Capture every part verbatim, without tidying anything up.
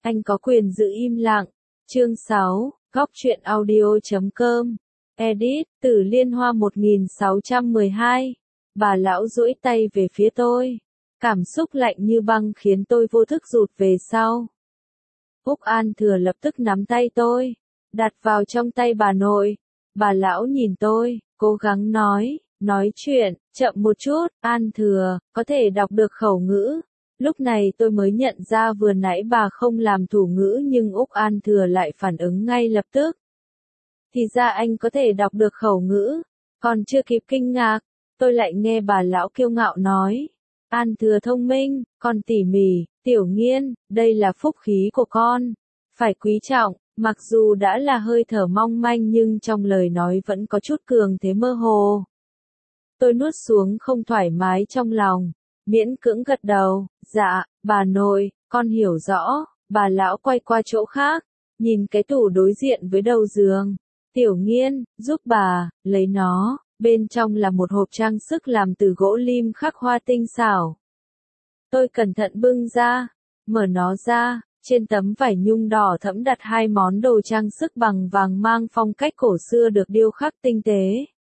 Anh có quyền giữ im lặng. Chương sáu, góc truyện audio chấm com. Edit, từ Liên Hoa một nghìn sáu trăm mười hai. Bà lão duỗi tay về phía tôi. Cảm xúc lạnh như băng khiến tôi vô thức rụt về sau. Úc An Thừa lập tức nắm tay tôi, đặt vào trong tay bà nội. Bà lão nhìn tôi, cố gắng nói, nói chuyện, chậm một chút. An Thừa, có thể đọc được khẩu ngữ. Lúc này tôi mới nhận ra vừa nãy bà không làm thủ ngữ nhưng Úc An Thừa lại phản ứng ngay lập tức. Thì ra anh có thể đọc được khẩu ngữ. Còn chưa kịp kinh ngạc, tôi lại nghe bà lão kiêu ngạo nói. An Thừa thông minh, con tỉ mỉ, Tiểu Nghiên, đây là phúc khí của con. Phải quý trọng, mặc dù đã là hơi thở mong manh nhưng trong lời nói vẫn có chút cường thế mơ hồ. Tôi nuốt xuống không thoải mái trong lòng, miễn cưỡng gật đầu, dạ, bà nội, con hiểu rõ. Bà lão quay qua chỗ khác, nhìn cái tủ đối diện với đầu giường. Tiểu Nghiên, giúp bà, lấy nó. Bên trong là một hộp trang sức làm từ gỗ lim khắc hoa tinh xảo. Tôi cẩn thận bưng ra, mở nó ra, trên tấm vải nhung đỏ thẫm đặt hai món đồ trang sức bằng vàng mang phong cách cổ xưa được điêu khắc tinh tế.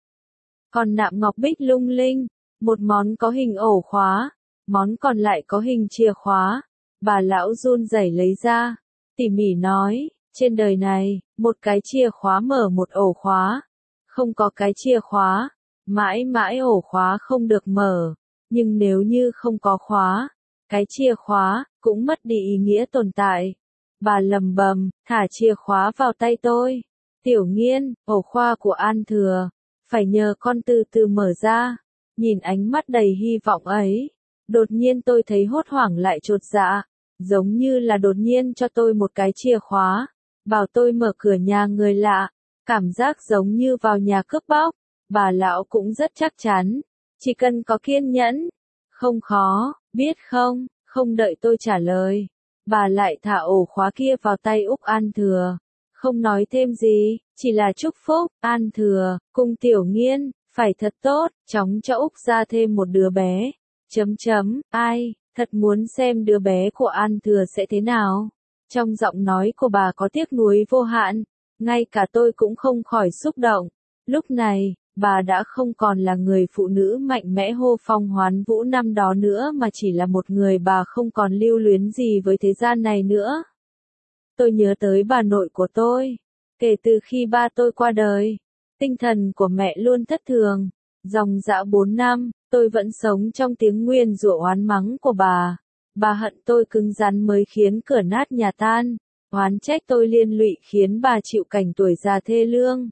Còn nạm ngọc bích lung linh, một món có hình ổ khóa, món còn lại có hình chìa khóa. Bà lão run rẩy lấy ra, tỉ mỉ nói, trên đời này, một cái chìa khóa mở một ổ khóa. Không có cái chìa khóa, mãi mãi ổ khóa không được mở, nhưng nếu như không có khóa, cái chìa khóa cũng mất đi ý nghĩa tồn tại. Bà lầm bầm, thả chìa khóa vào tay tôi. Tiểu Nghiên, ổ khóa của An Thừa, phải nhờ con từ từ mở ra. Nhìn ánh mắt đầy hy vọng ấy, đột nhiên tôi thấy hốt hoảng lại chột dạ, giống như là đột nhiên cho tôi một cái chìa khóa, bảo tôi mở cửa nhà người lạ. Cảm giác giống như vào nhà cướp bóc. Bà lão cũng rất chắc chắn, chỉ cần có kiên nhẫn, không khó, biết không? Không đợi tôi trả lời, bà lại thả ổ khóa kia vào tay Úc An Thừa, không nói thêm gì, chỉ là chúc phúc. An Thừa, cùng Tiểu Nghiên, phải thật tốt, chóng cho Úc ra thêm một đứa bé. Chấm chấm, ai, thật muốn xem đứa bé của An Thừa sẽ thế nào. Trong giọng nói của bà có tiếc nuối vô hạn. Ngay cả tôi cũng không khỏi xúc động. Lúc này, bà đã không còn là người phụ nữ mạnh mẽ hô phong hoán vũ năm đó nữa mà chỉ là một người bà không còn lưu luyến gì với thế gian này nữa. Tôi nhớ tới bà nội của tôi. Kể từ khi ba tôi qua đời, tinh thần của mẹ luôn thất thường. Dòng dã bốn năm, tôi vẫn sống trong tiếng nguyền rủa oán mắng của bà. Bà hận tôi cứng rắn mới khiến cửa nát nhà tan. Oán trách tôi liên lụy khiến bà chịu cảnh tuổi già thê lương.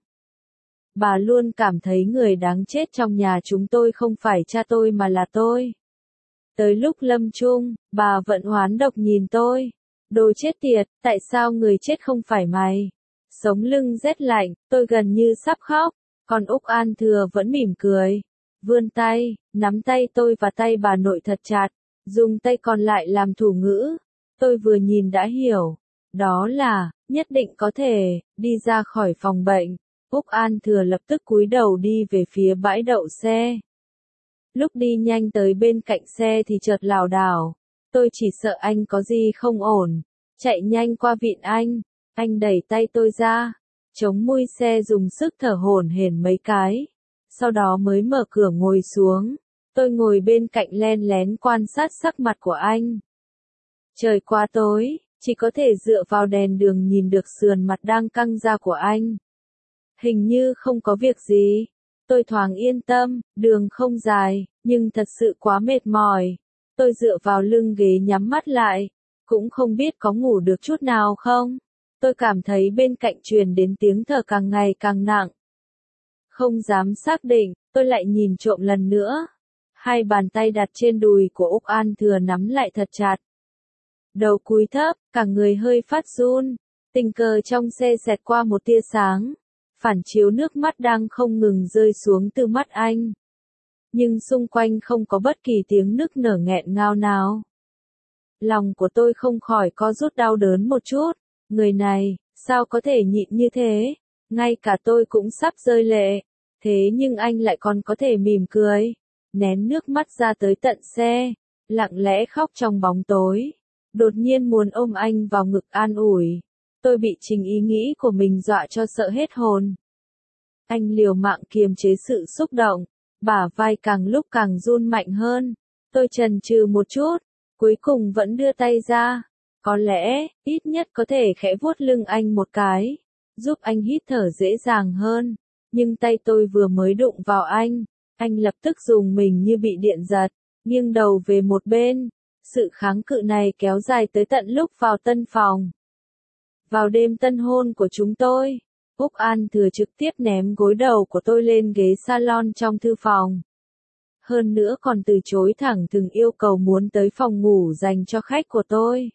Bà luôn cảm thấy người đáng chết trong nhà chúng tôi không phải cha tôi mà là tôi. Tới lúc lâm chung, bà vẫn oán độc nhìn tôi. Đồ chết tiệt, tại sao người chết không phải mày? Sống lưng rét lạnh, tôi gần như sắp khóc. Còn Úc An Thừa vẫn mỉm cười. Vươn tay, nắm tay tôi và tay bà nội thật chặt. Dùng tay còn lại làm thủ ngữ. Tôi vừa nhìn đã hiểu. Đó là, nhất định có thể, đi ra khỏi phòng bệnh. Úc An Thừa lập tức cúi đầu đi về phía bãi đậu xe. Lúc đi nhanh tới bên cạnh xe thì chợt lảo đảo. Tôi chỉ sợ anh có gì không ổn. Chạy nhanh qua vịn anh. Anh đẩy tay tôi ra. Chống mui xe dùng sức thở hổn hển mấy cái. Sau đó mới mở cửa ngồi xuống. Tôi ngồi bên cạnh len lén quan sát sắc mặt của anh. Trời quá tối. Chỉ có thể dựa vào đèn đường nhìn được sườn mặt đang căng ra của anh. Hình như không có việc gì. Tôi thoáng yên tâm, đường không dài, nhưng thật sự quá mệt mỏi. Tôi dựa vào lưng ghế nhắm mắt lại. Cũng không biết có ngủ được chút nào không. Tôi cảm thấy bên cạnh truyền đến tiếng thở càng ngày càng nặng. Không dám xác định, tôi lại nhìn trộm lần nữa. Hai bàn tay đặt trên đùi của Úc An Thừa nắm lại thật chặt. Đầu cúi thấp, cả người hơi phát run. Tình cờ trong xe xẹt qua một tia sáng. Phản chiếu nước mắt đang không ngừng rơi xuống từ mắt anh. Nhưng xung quanh không có bất kỳ tiếng nức nở nghẹn ngào nào. Lòng của tôi không khỏi co rút đau đớn một chút. Người này, sao có thể nhịn như thế? Ngay cả tôi cũng sắp rơi lệ. Thế nhưng anh lại còn có thể mỉm cười. Nén nước mắt ra tới tận xe. Lặng lẽ khóc trong bóng tối. đột nhiên muốn ôm anh vào ngực an ủi. Tôi bị chính ý nghĩ của mình dọa cho sợ hết hồn. Anh liều mạng kiềm chế sự xúc động, bả vai càng lúc càng run mạnh hơn. Tôi chần chừ một chút, cuối cùng vẫn đưa tay ra. Có lẽ, ít nhất có thể khẽ vuốt lưng anh một cái, giúp anh hít thở dễ dàng hơn. Nhưng tay tôi vừa mới đụng vào anh, anh lập tức dùng mình như bị điện giật, nghiêng đầu về một bên. Sự kháng cự này kéo dài tới tận lúc vào tân phòng. Vào đêm tân hôn của chúng tôi, Úc An Thừa trực tiếp ném gối đầu của tôi lên ghế salon trong thư phòng. Hơn nữa còn từ chối thẳng thừng yêu cầu muốn tới phòng ngủ dành cho khách của tôi.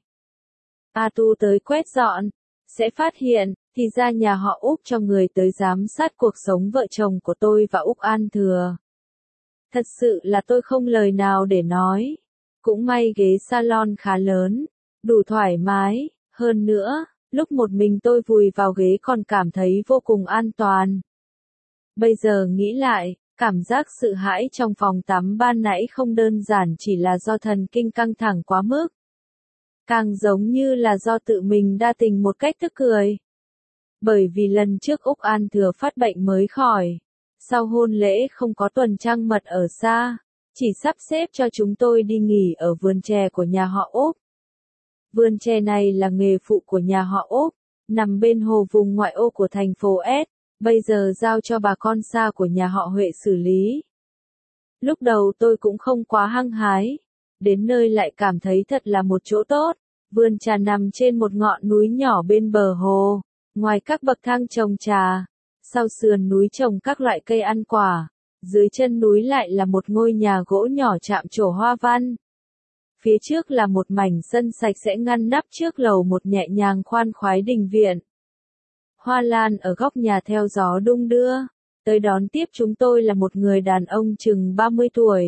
A Tu tới quét dọn, sẽ phát hiện, thì ra nhà họ Úc cho người tới giám sát cuộc sống vợ chồng của tôi và Úc An Thừa. Thật sự là tôi không lời nào để nói. Cũng may ghế salon khá lớn, đủ thoải mái, hơn nữa, lúc một mình tôi vùi vào ghế còn cảm thấy vô cùng an toàn. Bây giờ nghĩ lại, cảm giác sợ hãi trong phòng tắm ban nãy không đơn giản chỉ là do thần kinh căng thẳng quá mức. Càng giống như là do tự mình đa tình một cách tức cười. Bởi vì lần trước Úc An Thừa phát bệnh mới khỏi. Sau hôn lễ không có tuần trăng mật ở xa, chỉ sắp xếp cho chúng tôi đi nghỉ ở vườn chè của nhà họ Úc. Vườn chè này là nghề phụ của nhà họ Úc, nằm bên hồ vùng ngoại ô của thành phố S, bây giờ giao cho bà con xa của nhà họ Huệ xử lý. Lúc đầu tôi cũng không quá hăng hái, đến nơi lại cảm thấy thật là một chỗ tốt. Vườn trà nằm trên một ngọn núi nhỏ bên bờ hồ, ngoài các bậc thang trồng trà, sau sườn núi trồng các loại cây ăn quả, dưới chân núi lại là một ngôi nhà gỗ nhỏ chạm trổ hoa văn. Phía trước là một mảnh sân sạch sẽ ngăn nắp trước lầu một nhẹ nhàng khoan khoái đình viện. Hoa lan ở góc nhà theo gió đung đưa, tới đón tiếp chúng tôi là một người đàn ông chừng ba mươi tuổi.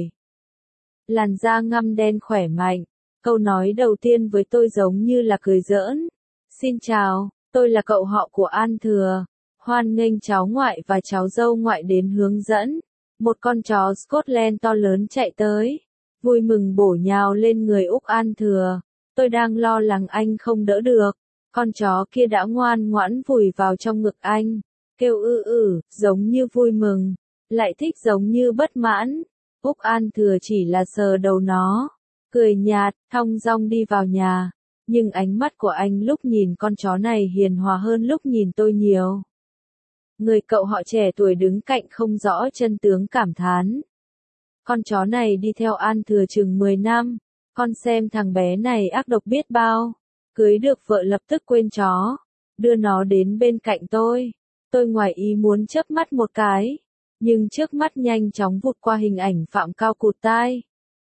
Làn da ngăm đen khỏe mạnh, câu nói đầu tiên với tôi giống như là cười giỡn. Xin chào, tôi là cậu họ của An Thừa, hoan nghênh cháu ngoại và cháu dâu ngoại đến hướng dẫn. Một con chó Scotland to lớn chạy tới, vui mừng bổ nhào lên người Úc An Thừa. Tôi đang lo lắng anh không đỡ được, con chó kia đã ngoan ngoãn vùi vào trong ngực anh, kêu ư ử, giống như vui mừng, lại thích giống như bất mãn. Úc An Thừa chỉ là sờ đầu nó, cười nhạt, thong dong đi vào nhà, nhưng ánh mắt của anh lúc nhìn con chó này hiền hòa hơn lúc nhìn tôi nhiều. Người cậu họ trẻ tuổi đứng cạnh không rõ chân tướng cảm thán. Con chó này đi theo An Thừa chừng mười năm, con xem thằng bé này ác độc biết bao. Cưới được vợ lập tức quên chó, đưa nó đến bên cạnh tôi. Tôi ngoài ý muốn chớp mắt một cái, nhưng trước mắt nhanh chóng vụt qua hình ảnh Phạm Cao cụt tai.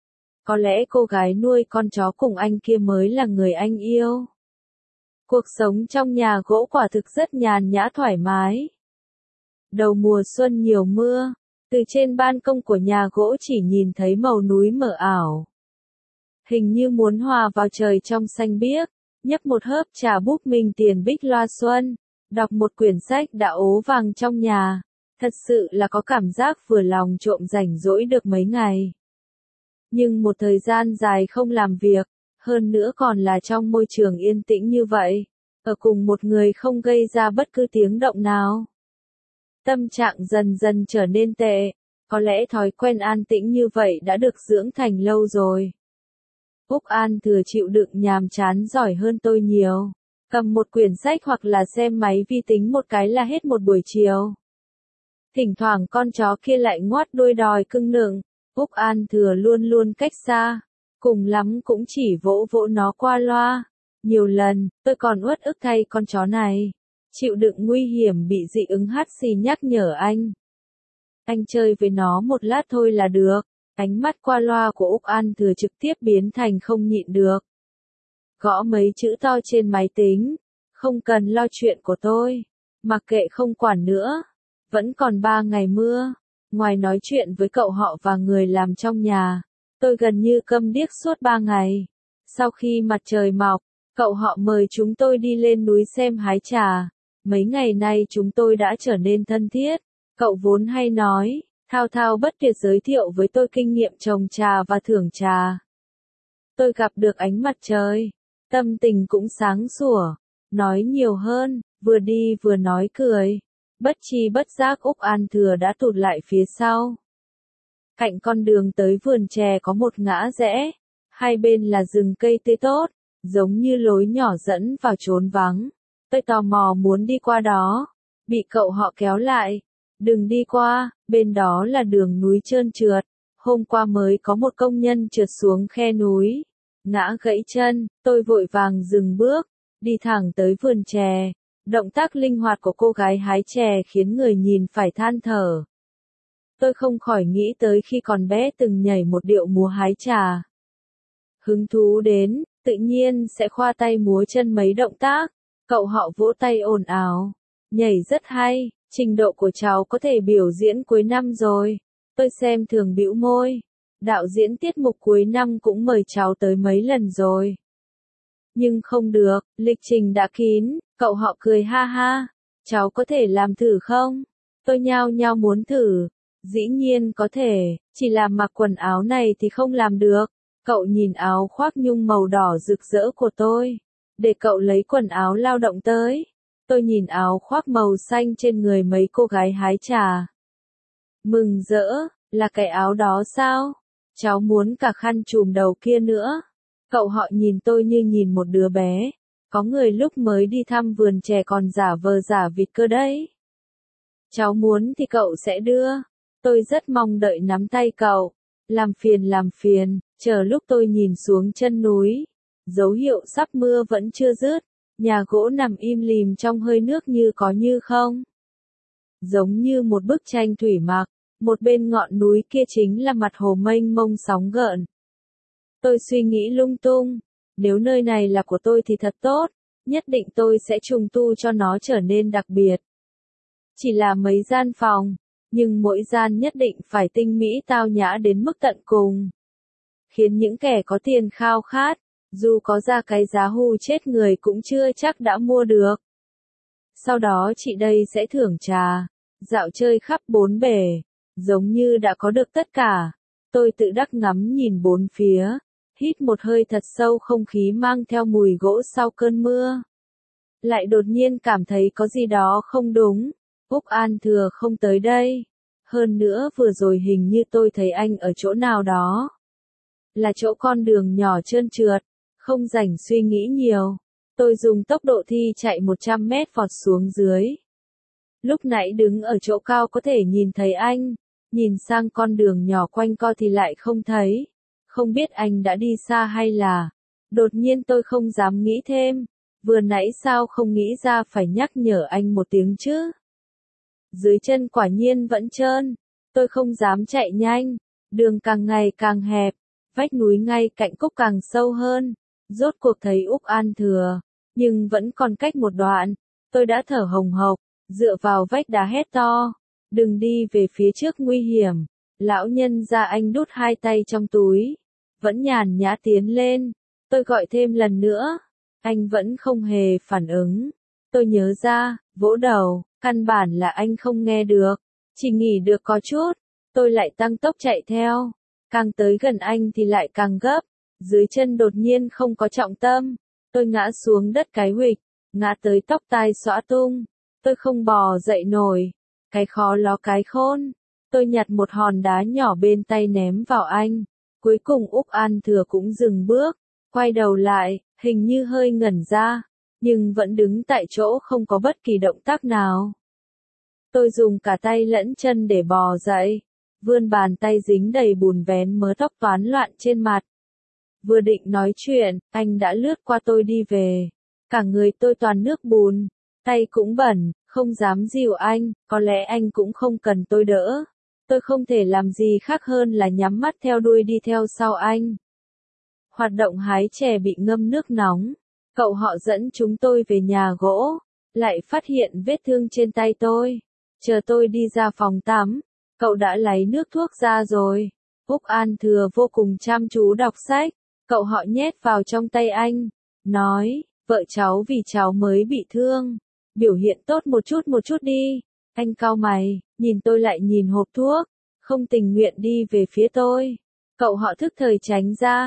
Có lẽ cô gái nuôi con chó cùng anh kia mới là người anh yêu. Cuộc sống trong nhà gỗ quả thực rất nhàn nhã thoải mái. Đầu mùa xuân nhiều mưa, từ trên ban công của nhà gỗ chỉ nhìn thấy màu núi mờ ảo. Hình như muốn hòa vào trời trong xanh biếc, nhấp một hớp trà búp mình tiền bích loa xuân, đọc một quyển sách đã ố vàng trong nhà, thật sự là có cảm giác vừa lòng trộm rảnh rỗi được mấy ngày. Nhưng một thời gian dài không làm việc, hơn nữa còn là trong môi trường yên tĩnh như vậy, ở cùng một người không gây ra bất cứ tiếng động nào. Tâm trạng dần dần trở nên tệ, có lẽ thói quen an tĩnh như vậy đã được dưỡng thành lâu rồi. Úc An Thừa chịu đựng nhàm chán giỏi hơn tôi nhiều, cầm một quyển sách hoặc là xem máy vi tính một cái là hết một buổi chiều. Thỉnh thoảng con chó kia lại ngoắt đuôi đòi cưng nựng, Úc An Thừa luôn luôn cách xa, cùng lắm cũng chỉ vỗ vỗ nó qua loa. Nhiều lần, tôi còn uất ức thay con chó này, chịu đựng nguy hiểm bị dị ứng hắt xì nhắc nhở anh. Anh chơi với nó một lát thôi là được. Ánh mắt qua loa của Úc An Thừa trực tiếp biến thành không nhịn được. Gõ mấy chữ to trên máy tính, không cần lo chuyện của tôi, mặc kệ không quản nữa. Vẫn còn ba ngày mưa, ngoài nói chuyện với cậu họ và người làm trong nhà, tôi gần như câm điếc suốt ba ngày. Sau khi mặt trời mọc, cậu họ mời chúng tôi đi lên núi xem hái trà. Mấy ngày nay chúng tôi đã trở nên thân thiết, cậu vốn hay nói, thao thao bất tuyệt giới thiệu với tôi kinh nghiệm trồng trà và thưởng trà. Tôi gặp được ánh mặt trời, Tâm tình cũng sáng sủa, nói nhiều hơn, vừa đi vừa nói cười. Bất chi bất giác Úc An Thừa đã tụt lại phía sau. Cạnh con đường tới vườn chè có một ngã rẽ, hai bên là rừng cây tươi tốt, giống như lối nhỏ dẫn vào chốn vắng. Tôi tò mò muốn đi qua đó, bị cậu họ kéo lại. Đừng đi qua, bên đó là đường núi trơn trượt. Hôm qua mới có một công nhân trượt xuống khe núi, ngã gãy chân. Tôi vội vàng dừng bước, đi thẳng tới vườn chè. Động tác linh hoạt của cô gái hái chè khiến người nhìn phải than thở. Tôi không khỏi nghĩ tới khi còn bé từng nhảy một điệu múa hái trà. Hứng thú đến, tự nhiên sẽ khoa tay múa chân mấy động tác. Cậu họ vỗ tay ồn ào. Nhảy rất hay, trình độ của cháu có thể biểu diễn cuối năm rồi. Tôi xem thường bĩu môi. Đạo diễn tiết mục cuối năm cũng mời cháu tới mấy lần rồi. Nhưng không được, lịch trình đã kín. Cậu họ cười ha ha. Cháu có thể làm thử không? Tôi nhao nhao muốn thử. Dĩ nhiên có thể, chỉ làm mặc quần áo này thì không làm được. Cậu nhìn áo khoác nhung màu đỏ rực rỡ của tôi. Để cậu lấy quần áo lao động tới. Tôi nhìn áo khoác màu xanh trên người mấy cô gái hái trà. Mừng rỡ, là cái áo đó sao? Cháu muốn cả khăn trùm đầu kia nữa. Cậu họ nhìn tôi như nhìn một đứa bé. Có người lúc mới đi thăm vườn chè còn giả vờ giả vịt cơ đấy. Cháu muốn thì cậu sẽ đưa. Tôi rất mong đợi nắm tay cậu. Làm phiền làm phiền, chờ lúc tôi nhìn xuống chân núi. Dấu hiệu sắp mưa vẫn chưa dứt. Nhà gỗ nằm im lìm trong hơi nước như có như không. Giống như một bức tranh thủy mặc. Một bên ngọn núi kia chính là mặt hồ mênh mông sóng gợn. Tôi suy nghĩ lung tung. Nếu nơi này là của tôi thì thật tốt. Nhất định tôi sẽ trùng tu cho nó trở nên đặc biệt. Chỉ là mấy gian phòng. Nhưng mỗi gian nhất định phải tinh mỹ tao nhã đến mức tận cùng. Khiến những kẻ có tiền khao khát. Dù có ra cái giá hù chết người cũng chưa chắc đã mua được. Sau đó chị đây sẽ thưởng trà. Dạo chơi khắp bốn bể. Giống như đã có được tất cả. Tôi tự đắc ngắm nhìn bốn phía. Hít một hơi thật sâu không khí mang theo mùi gỗ sau cơn mưa. Lại đột nhiên cảm thấy có gì đó không đúng. Úc An Thừa không tới đây. Hơn nữa vừa rồi hình như tôi thấy anh ở chỗ nào đó. Là chỗ con đường nhỏ trơn trượt. Không rảnh suy nghĩ nhiều. Tôi dùng tốc độ thi chạy một trăm mét vọt xuống dưới. Lúc nãy đứng ở chỗ cao có thể nhìn thấy anh. Nhìn sang con đường nhỏ quanh co thì lại không thấy. Không biết anh đã đi xa hay là. Đột nhiên tôi không dám nghĩ thêm. Vừa nãy sao không nghĩ ra phải nhắc nhở anh một tiếng chứ. Dưới chân quả nhiên vẫn trơn. Tôi không dám chạy nhanh. Đường càng ngày càng hẹp. Vách núi ngay cạnh cốc càng sâu hơn. Rốt cuộc thấy Úc An Thừa. Nhưng vẫn còn cách một đoạn. Tôi đã thở hồng hộc. Dựa vào vách đá hét to. Đừng đi về phía trước nguy hiểm. Lão nhân ra anh đút hai tay trong túi. Vẫn nhàn nhã tiến lên. Tôi gọi thêm lần nữa. Anh vẫn không hề phản ứng. Tôi nhớ ra, vỗ đầu. Căn bản là anh không nghe được. Chỉ nghỉ được có chút. Tôi lại tăng tốc chạy theo. Càng tới gần anh thì lại càng gấp. Dưới chân đột nhiên không có trọng tâm. Tôi ngã xuống đất cái huỵch. Ngã tới tóc tai xõa tung. Tôi không bò dậy nổi. Cái khó ló cái khôn. Tôi nhặt một hòn đá nhỏ bên tay ném vào anh. Cuối cùng Úc An Thừa cũng dừng bước. Quay đầu lại, hình như hơi ngẩn ra. Nhưng vẫn đứng tại chỗ không có bất kỳ động tác nào. Tôi dùng cả tay lẫn chân để bò dậy. Vươn bàn tay dính đầy bùn vén mớ tóc toán loạn trên mặt. Vừa định nói chuyện, anh đã lướt qua tôi đi về. Cả người tôi toàn nước bùn. Tay cũng bẩn, không dám dìu anh, có lẽ anh cũng không cần tôi đỡ. Tôi không thể làm gì khác hơn là nhắm mắt theo đuôi đi theo sau anh. Hoạt động hái chè bị ngâm nước nóng. Cậu họ dẫn chúng tôi về nhà gỗ. Lại phát hiện vết thương trên tay tôi. Chờ tôi đi ra phòng tắm. Cậu đã lấy nước thuốc ra rồi. Úc An Thừa vô cùng chăm chú đọc sách. Cậu họ nhét vào trong tay anh. Nói, vợ cháu vì cháu mới bị thương. Biểu hiện tốt một chút một chút đi. Anh cau mày, nhìn tôi lại nhìn hộp thuốc. Không tình nguyện đi về phía tôi. Cậu họ thức thời tránh ra.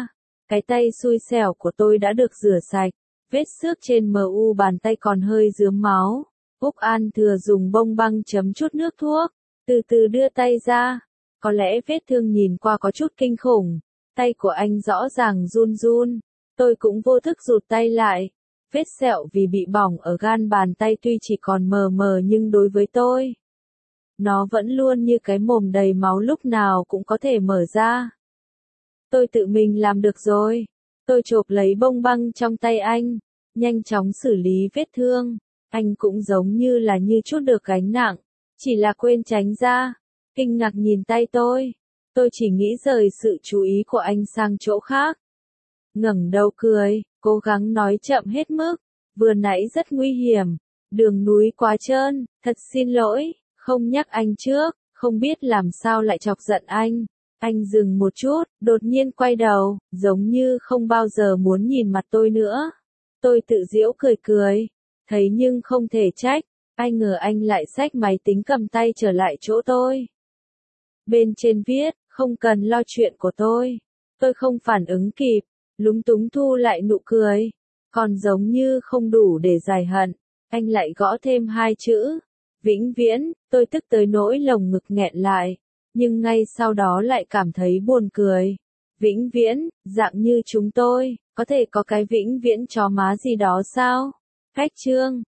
Cái tay xui xẻo của tôi đã được rửa sạch, vết xước trên mu bàn tay còn hơi rướm máu. Úc An Thừa dùng bông băng chấm chút nước thuốc, từ từ đưa tay ra. Có lẽ vết thương nhìn qua có chút kinh khủng, tay của anh rõ ràng run run. Tôi cũng vô thức rụt tay lại. Vết sẹo vì bị bỏng ở gan bàn tay tuy chỉ còn mờ mờ nhưng đối với tôi, nó vẫn luôn như cái mồm đầy máu lúc nào cũng có thể mở ra. Tôi tự mình làm được rồi. Tôi chộp lấy bông băng trong tay anh, nhanh chóng xử lý vết thương. Anh cũng giống như là như chút được gánh nặng, chỉ là quên tránh ra. Kinh ngạc nhìn tay tôi. Tôi chỉ nghĩ rời sự chú ý của anh sang chỗ khác. Ngẩng đầu cười, cố gắng nói chậm hết mức. Vừa nãy rất nguy hiểm, đường núi quá trơn, thật xin lỗi, không nhắc anh trước, không biết làm sao lại chọc giận anh. Anh dừng một chút, đột nhiên quay đầu, giống như không bao giờ muốn nhìn mặt tôi nữa. Tôi tự giễu cười cười, thấy nhưng không thể trách, ai ngờ anh lại xách máy tính cầm tay trở lại chỗ tôi. Bên trên viết, không cần lo chuyện của tôi. Tôi không phản ứng kịp, lúng túng thu lại nụ cười. Còn giống như không đủ để giải hận, anh lại gõ thêm hai chữ. Vĩnh viễn, tôi tức tới nỗi lồng ngực nghẹn lại. Nhưng ngay sau đó lại cảm thấy buồn cười. Vĩnh viễn, dạng như chúng tôi, có thể có cái vĩnh viễn chó má gì đó sao? Cách chương